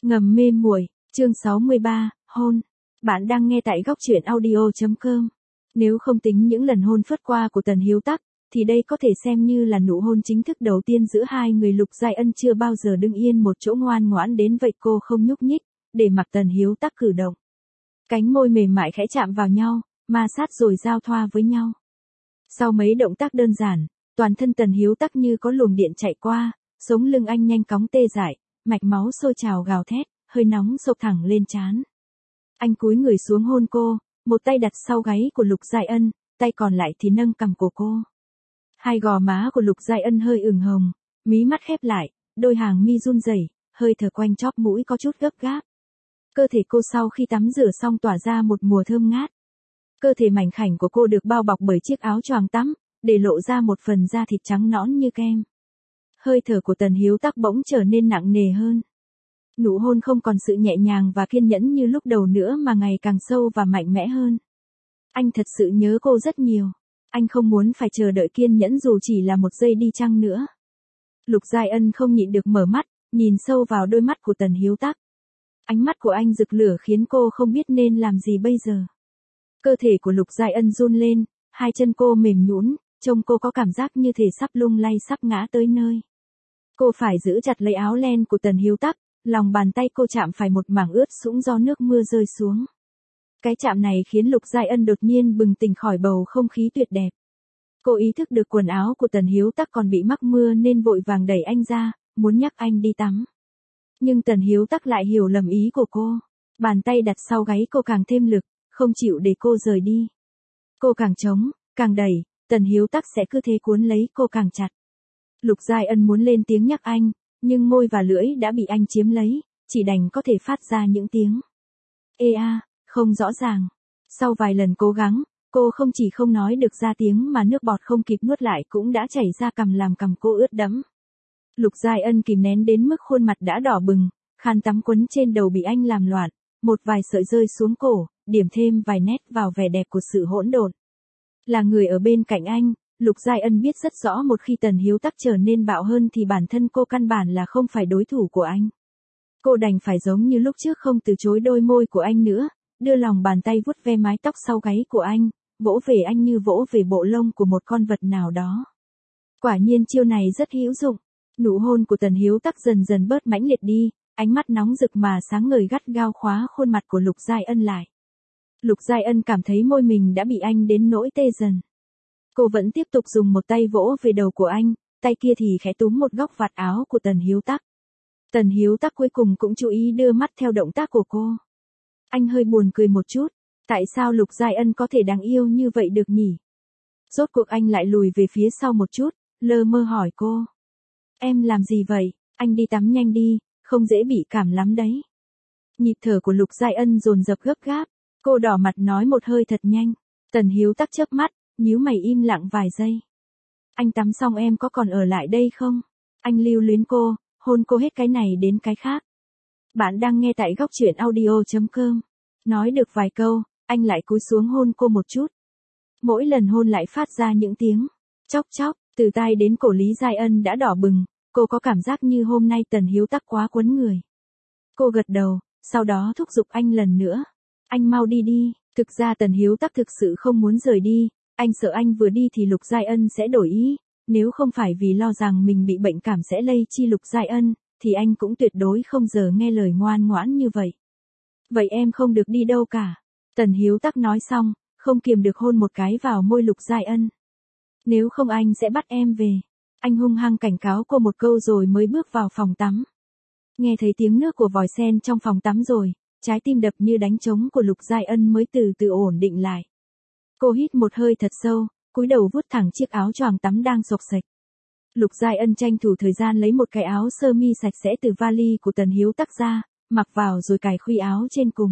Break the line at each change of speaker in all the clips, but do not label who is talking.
Ngầm mê muội, chương 63, hôn. Bạn đang nghe tại góc truyện audio.com. Nếu không tính những lần hôn phớt qua của Tần Hiếu Tắc, thì đây có thể xem như là nụ hôn chính thức đầu tiên giữa hai người. Lục Giai Ân chưa bao giờ đứng yên một chỗ ngoan ngoãn đến vậy, cô không nhúc nhích, để mặc Tần Hiếu Tắc cử động. Cánh môi mềm mại khẽ chạm vào nhau, ma sát rồi giao thoa với nhau. Sau mấy động tác đơn giản, toàn thân Tần Hiếu Tắc như có luồng điện chạy qua, sống lưng anh nhanh chóng tê dại, mạch máu sôi trào gào thét, hơi nóng sộc thẳng lên trán. Anh cúi người xuống hôn cô, một tay đặt sau gáy của Lục Giai Ân, tay còn lại thì nâng cằm của cô. Hai gò má của Lục Giai Ân hơi ửng hồng, mí mắt khép lại, đôi hàng mi run rẩy, hơi thở quanh chóp mũi có chút gấp gáp. Cơ thể cô sau khi tắm rửa xong tỏa ra một mùi thơm ngát. Cơ thể mảnh khảnh của cô được bao bọc bởi chiếc áo choàng tắm, để lộ ra một phần da thịt trắng nõn như kem. Hơi thở của Tần Hiếu Tắc bỗng trở nên nặng nề hơn. Nụ hôn không còn sự nhẹ nhàng và kiên nhẫn như lúc đầu nữa mà ngày càng sâu và mạnh mẽ hơn. Anh thật sự nhớ cô rất nhiều. Anh không muốn phải chờ đợi kiên nhẫn dù chỉ là một giây đi chăng nữa. Lục Giai Ân không nhịn được mở mắt, nhìn sâu vào đôi mắt của Tần Hiếu Tắc. Ánh mắt của anh rực lửa khiến cô không biết nên làm gì bây giờ. Cơ thể của Lục Giai Ân run lên, hai chân cô mềm nhũn, trông cô có cảm giác như thể sắp lung lay sắp ngã tới nơi. Cô phải giữ chặt lấy áo len của Tần Hiếu Tắc, lòng bàn tay cô chạm phải một mảng ướt sũng do nước mưa rơi xuống. Cái chạm này khiến Lục Giai Ân đột nhiên bừng tỉnh khỏi bầu không khí tuyệt đẹp. Cô ý thức được quần áo của Tần Hiếu Tắc còn bị mắc mưa nên vội vàng đẩy anh ra, muốn nhắc anh đi tắm. Nhưng Tần Hiếu Tắc lại hiểu lầm ý của cô. Bàn tay đặt sau gáy cô càng thêm lực, không chịu để cô rời đi. Cô càng chống, càng đẩy, Tần Hiếu Tắc sẽ cứ thế cuốn lấy cô càng chặt. Lục Giai Ân muốn lên tiếng nhắc anh, nhưng môi và lưỡi đã bị anh chiếm lấy, chỉ đành có thể phát ra những tiếng ê a, không rõ ràng. Sau vài lần cố gắng, cô không chỉ không nói được ra tiếng mà nước bọt không kịp nuốt lại cũng đã chảy ra cằm làm cằm cô ướt đẫm. Lục Giai Ân kìm nén đến mức khuôn mặt đã đỏ bừng, khăn tắm quấn trên đầu bị anh làm loạn, một vài sợi rơi xuống cổ, điểm thêm vài nét vào vẻ đẹp của sự hỗn độn. Là người ở bên cạnh anh, Lục Giai Ân biết rất rõ một khi Tần Hiếu Tắc trở nên bạo hơn thì bản thân cô căn bản là không phải đối thủ của anh. Cô đành phải giống như lúc trước không từ chối đôi môi của anh nữa, đưa lòng bàn tay vuốt ve mái tóc sau gáy của anh, vỗ về anh như vỗ về bộ lông của một con vật nào đó. Quả nhiên chiêu này rất hữu dụng. Nụ hôn của Tần Hiếu Tắc dần dần bớt mãnh liệt đi, ánh mắt nóng rực mà sáng ngời gắt gao khóa khuôn mặt của Lục Giai Ân lại. Lục Giai Ân cảm thấy môi mình đã bị anh đến nỗi tê dần. Cô vẫn tiếp tục dùng một tay vỗ về đầu của anh, tay kia thì khẽ túm một góc vạt áo của Tần Hiếu Tắc. Tần Hiếu Tắc cuối cùng cũng chú ý đưa mắt theo động tác của cô. Anh hơi buồn cười một chút, tại sao Lục Giai Ân có thể đáng yêu như vậy được nhỉ? Rốt cuộc anh lại lùi về phía sau một chút, lơ mơ hỏi cô. Em làm gì vậy? Anh đi tắm nhanh đi, không dễ bị cảm lắm đấy. Nhịp thở của Lục Giai Ân dồn dập gấp gáp, cô đỏ mặt nói một hơi thật nhanh. Tần Hiếu Tắc chớp mắt, nhíu mày im lặng vài giây. Anh tắm xong em có còn ở lại đây không? Anh lưu luyến cô, hôn cô hết cái này đến cái khác. Bạn đang nghe tại góc truyện audio.com. Nói được vài câu, anh lại cúi xuống hôn cô một chút. Mỗi lần hôn lại phát ra những tiếng chóc chóc, từ tai đến cổ. Lý Giai Ân đã đỏ bừng, cô có cảm giác như hôm nay Tần Hiếu Tắc quá quấn người. Cô gật đầu, sau đó thúc giục anh lần nữa. Anh mau đi đi. Thực ra Tần Hiếu Tắc thực sự không muốn rời đi, anh sợ anh vừa đi thì Lục Giai Ân sẽ đổi ý, nếu không phải vì lo rằng mình bị bệnh cảm sẽ lây chi Lục Giai Ân, thì anh cũng tuyệt đối không giờ nghe lời ngoan ngoãn như vậy. Vậy em không được đi đâu cả. Tần Hiếu Tắc nói xong, không kiềm được hôn một cái vào môi Lục Giai Ân. Nếu không anh sẽ bắt em về. Anh hung hăng cảnh cáo cô một câu rồi mới bước vào phòng tắm. Nghe thấy tiếng nước của vòi sen trong phòng tắm rồi, trái tim đập như đánh trống của Lục Giai Ân mới từ từ ổn định lại. Cô hít một hơi thật sâu, cúi đầu vuốt thẳng chiếc áo choàng tắm đang xộc xệch. Lục Giai Ân tranh thủ thời gian lấy một cái áo sơ mi sạch sẽ từ vali của Tần Hiếu Tắc ra, mặc vào rồi cài khuy áo trên cùng.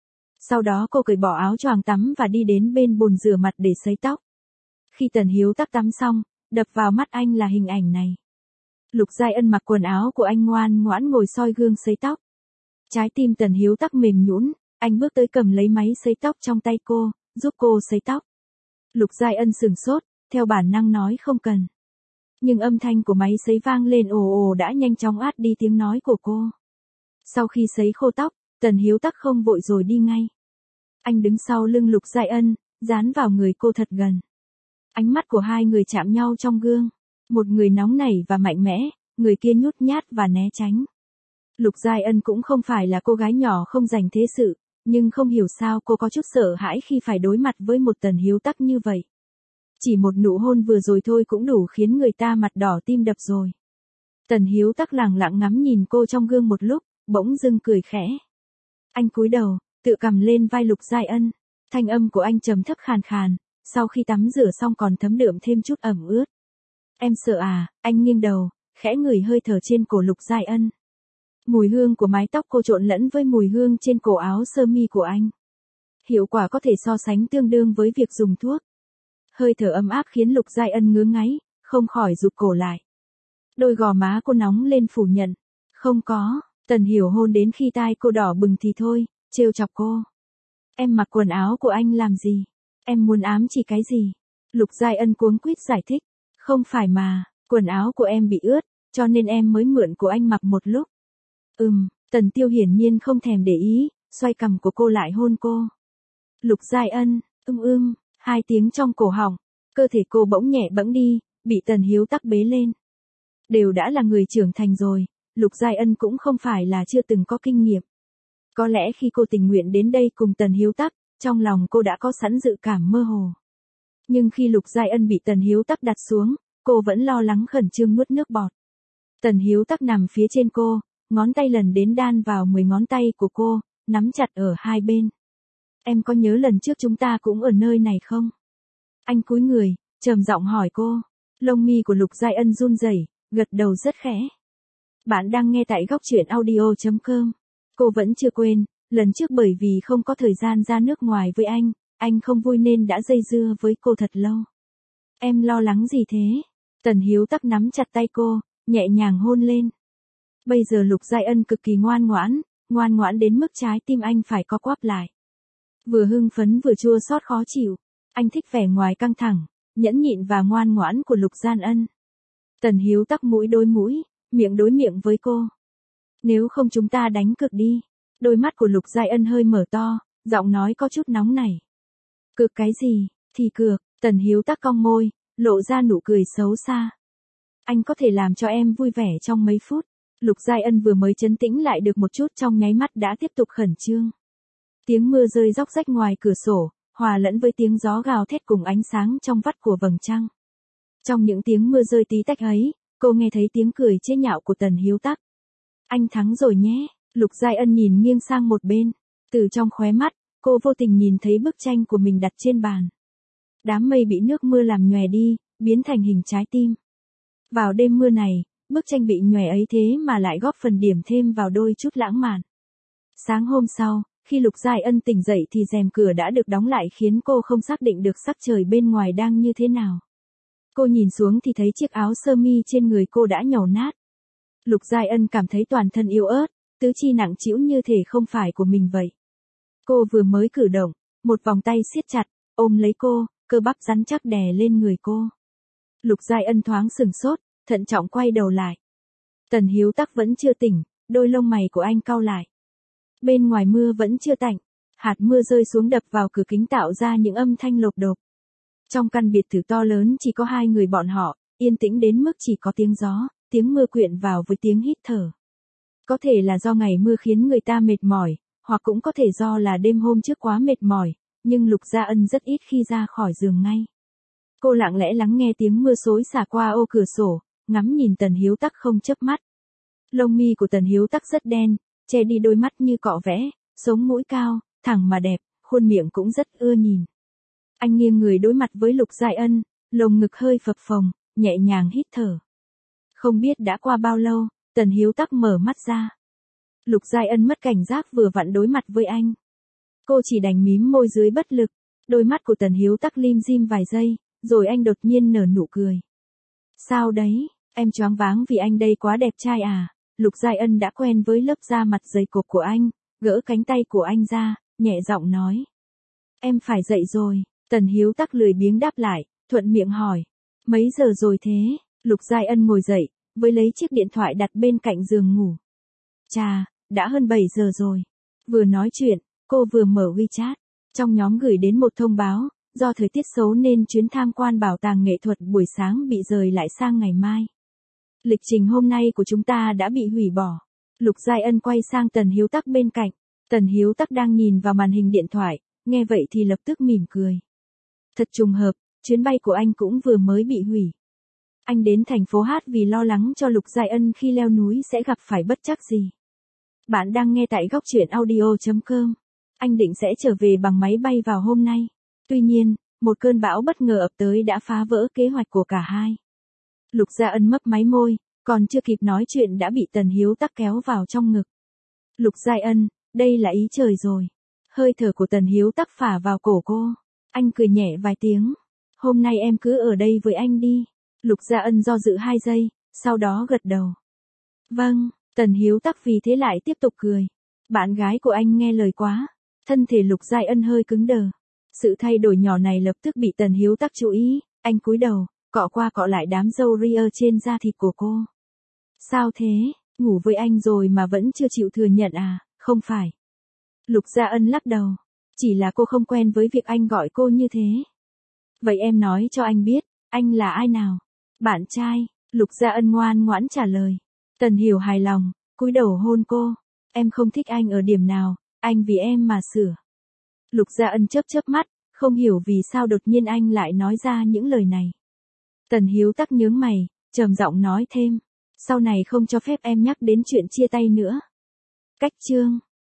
Sau đó cô cởi bỏ áo choàng tắm và đi đến bên bồn rửa mặt để sấy tóc. Khi Tần Hiếu Tắc tắm xong, đập vào mắt anh là hình ảnh này. Lục Giai Ân mặc quần áo của anh ngoan ngoãn ngồi soi gương sấy tóc. Trái tim Tần Hiếu Tắc mềm nhũn, anh bước tới cầm lấy máy sấy tóc trong tay cô, giúp cô sấy tóc. Lục Giai Ân sửng sốt, theo bản năng nói không cần. Nhưng âm thanh của máy sấy vang lên ồ ồ đã nhanh chóng át đi tiếng nói của cô. Sau khi sấy khô tóc, Tần Hiếu Tắc không vội rồi đi ngay. Anh đứng sau lưng Lục Giai Ân, dán vào người cô thật gần. Ánh mắt của hai người chạm nhau trong gương. Một người nóng nảy và mạnh mẽ, người kia nhút nhát và né tránh. Lục Giai Ân cũng không phải là cô gái nhỏ không dành thế sự, nhưng không hiểu sao cô có chút sợ hãi khi phải đối mặt với một Tần Hiếu Tắc như vậy. Chỉ một nụ hôn vừa rồi thôi cũng đủ khiến người ta mặt đỏ tim đập rồi. Tần Hiếu Tắc lẳng lặng ngắm nhìn cô trong gương một lúc, bỗng dưng cười khẽ. Anh cúi đầu, tựa cằm lên vai Lục Giai Ân. Thanh âm của anh trầm thấp khàn khàn, sau khi tắm rửa xong còn thấm đượm thêm chút ẩm ướt. Em sợ à? Anh nghiêng đầu, khẽ ngửi hơi thở trên cổ Lục Giai Ân. Mùi hương của mái tóc cô trộn lẫn với mùi hương trên cổ áo sơ mi của anh. Hiệu quả có thể so sánh tương đương với việc dùng thuốc. Hơi thở ấm áp khiến Lục Giai Ân ngứa ngáy, không khỏi rụt cổ lại. Đôi gò má cô nóng lên phủ nhận. Không có, Tần Hiểu hôn đến khi tai cô đỏ bừng thì thôi, trêu chọc cô. Em mặc quần áo của anh làm gì? Em muốn ám chỉ cái gì? Lục Giai Ân cuống quýt giải thích. Không phải mà, quần áo của em bị ướt, cho nên em mới mượn của anh mặc một lúc. Tần Tiêu hiển nhiên không thèm để ý, xoay cằm của cô lại hôn cô. Lục Giai Ân, hai tiếng trong cổ họng, cơ thể cô bỗng nhẹ bẫng đi, bị Tần Hiếu Tắc bế lên. Đều đã là người trưởng thành rồi, Lục Giai Ân cũng không phải là chưa từng có kinh nghiệm. Có lẽ khi cô tình nguyện đến đây cùng Tần Hiếu Tắc, trong lòng cô đã có sẵn dự cảm mơ hồ. Nhưng khi Lục Giai Ân bị Tần Hiếu Tắc đặt xuống, cô vẫn lo lắng khẩn trương nuốt nước bọt. Tần Hiếu Tắc nằm phía trên cô, ngón tay lần đến đan vào 10 ngón tay của cô, nắm chặt ở hai bên. Em có nhớ lần trước chúng ta cũng ở nơi này không? Anh cúi người, trầm giọng hỏi cô. Lông mi của Lục Giai Ân run rẩy, gật đầu rất khẽ. Bạn đang nghe tại góc truyện audio.com. Cô vẫn chưa quên, lần trước bởi vì không có thời gian ra nước ngoài với anh không vui nên đã dây dưa với cô thật lâu. Em lo lắng gì thế? Tần Hiếu Tắc nắm chặt tay cô, nhẹ nhàng hôn lên. Bây giờ Lục Giai Ân cực kỳ ngoan ngoãn đến mức trái tim anh phải co quắp lại. Vừa hưng phấn vừa chua xót khó chịu, anh thích vẻ ngoài căng thẳng, nhẫn nhịn và ngoan ngoãn của Lục Giai Ân. Tần Hiếu Tắc mũi đối mũi, miệng đối miệng với cô. Nếu không chúng ta đánh cược đi. Đôi mắt của Lục Giai Ân hơi mở to, giọng nói có chút nóng nảy. Cược cái gì, thì cược. Tần Hiếu Tắc cong môi, lộ ra nụ cười xấu xa. Anh có thể làm cho em vui vẻ trong mấy phút. Lục Giai Ân vừa mới trấn tĩnh lại được một chút trong nháy mắt đã tiếp tục khẩn trương. Tiếng mưa rơi róc rách ngoài cửa sổ, hòa lẫn với tiếng gió gào thét cùng ánh sáng trong vắt của vầng trăng. Trong những tiếng mưa rơi tí tách ấy, cô nghe thấy tiếng cười chế nhạo của Tần Hiếu Tắc. Anh thắng rồi nhé. Lục Giai Ân nhìn nghiêng sang một bên. Từ trong khóe mắt, cô vô tình nhìn thấy bức tranh của mình đặt trên bàn. Đám mây bị nước mưa làm nhòe đi, biến thành hình trái tim. Vào đêm mưa này, bức tranh bị nhòe ấy thế mà lại góp phần điểm thêm vào đôi chút lãng mạn. Sáng hôm sau, khi Lục Giai Ân tỉnh dậy thì rèm cửa đã được đóng lại khiến cô không xác định được sắc trời bên ngoài đang như thế nào. Cô nhìn xuống thì thấy chiếc áo sơ mi trên người cô đã nhàu nát. Lục Giai Ân cảm thấy toàn thân yếu ớt, tứ chi nặng trĩu như thể không phải của mình vậy. Cô vừa mới cử động, một vòng tay siết chặt, ôm lấy cô, cơ bắp rắn chắc đè lên người cô. Lục Giai Ân thoáng sừng sốt, thận trọng quay đầu lại. Tần Hiếu Tắc vẫn chưa tỉnh, đôi lông mày của anh cau lại. Bên ngoài mưa vẫn chưa tạnh, hạt mưa rơi xuống đập vào cửa kính tạo ra những âm thanh lộp độp. Trong căn biệt thự to lớn chỉ có hai người bọn họ, yên tĩnh đến mức chỉ có tiếng gió, tiếng mưa quyện vào với tiếng hít thở. Có thể là do ngày mưa khiến người ta mệt mỏi, hoặc cũng có thể do là đêm hôm trước quá mệt mỏi, nhưng Lục Gia Ân rất ít khi ra khỏi giường ngay. Cô lặng lẽ lắng nghe tiếng mưa xối xả qua ô cửa sổ, ngắm nhìn Tần Hiếu Tắc không chớp mắt. Lông mi của Tần Hiếu Tắc rất đen, che đi đôi mắt như cọ vẽ, sống mũi cao, thẳng mà đẹp, khuôn miệng cũng rất ưa nhìn. Anh nghiêng người đối mặt với Lục Giai Ân, lồng ngực hơi phập phồng, nhẹ nhàng hít thở. Không biết đã qua bao lâu, Tần Hiếu Tắc mở mắt ra. Lục Giai Ân mất cảnh giác vừa vặn đối mặt với anh. Cô chỉ đành mím môi dưới bất lực, đôi mắt của Tần Hiếu Tắc lim dim vài giây, rồi anh đột nhiên nở nụ cười. Sao đấy, em choáng váng vì anh đây quá đẹp trai à? Lục Giai Ân đã quen với lớp da mặt dày cộp của anh, gỡ cánh tay của anh ra, nhẹ giọng nói. Em phải dậy rồi. Tần Hiếu Tắc lười biếng đáp lại, thuận miệng hỏi. Mấy giờ rồi thế? Lục Giai Ân ngồi dậy, với lấy chiếc điện thoại đặt bên cạnh giường ngủ. Chà, đã hơn 7 giờ rồi. Vừa nói chuyện, cô vừa mở WeChat. Trong nhóm gửi đến một thông báo, do thời tiết xấu nên chuyến tham quan bảo tàng nghệ thuật buổi sáng bị dời lại sang ngày mai. Lịch trình hôm nay của chúng ta đã bị hủy bỏ. Lục Giai Ân quay sang Tần Hiếu Tắc bên cạnh. Tần Hiếu Tắc đang nhìn vào màn hình điện thoại, nghe vậy thì lập tức mỉm cười. Thật trùng hợp, chuyến bay của anh cũng vừa mới bị hủy. Anh đến thành phố Hát vì lo lắng cho Lục Giai Ân khi leo núi sẽ gặp phải bất trắc gì. Bạn đang nghe tại góc truyện audio.com. Anh định sẽ trở về bằng máy bay vào hôm nay. Tuy nhiên, một cơn bão bất ngờ ập tới đã phá vỡ kế hoạch của cả hai. Lục Giai Ân mấp máy môi, còn chưa kịp nói chuyện đã bị Tần Hiếu Tắc kéo vào trong ngực. Lục Giai Ân, đây là ý trời rồi. Hơi thở của Tần Hiếu Tắc phả vào cổ cô. Anh cười nhẹ vài tiếng. Hôm nay em cứ ở đây với anh đi. Lục Giai Ân do dự 2 giây, sau đó gật đầu. Vâng, Tần Hiếu Tắc vì thế lại tiếp tục cười. Bạn gái của anh nghe lời quá. Thân thể Lục Giai Ân hơi cứng đờ. Sự thay đổi nhỏ này lập tức bị Tần Hiếu Tắc chú ý. Anh cúi đầu, cọ qua cọ lại đám râu ria trên da thịt của cô. Sao thế, ngủ với anh rồi mà vẫn chưa chịu thừa nhận à? Không phải. Lục Giai Ân lắc đầu. Chỉ là cô không quen với việc anh gọi cô như thế. Vậy em nói cho anh biết, anh là ai nào? Bạn trai. Lục Giai Ân ngoan ngoãn trả lời. Tần Hiểu hài lòng, cúi đầu hôn cô. Em không thích anh ở điểm nào, anh vì em mà sửa. Lục Giai Ân chớp chớp mắt, không hiểu vì sao đột nhiên anh lại nói ra những lời này. Tần Hiếu Tắc nhướng mày, trầm giọng nói thêm. Sau này không cho phép em nhắc đến chuyện chia tay nữa. Cách chương.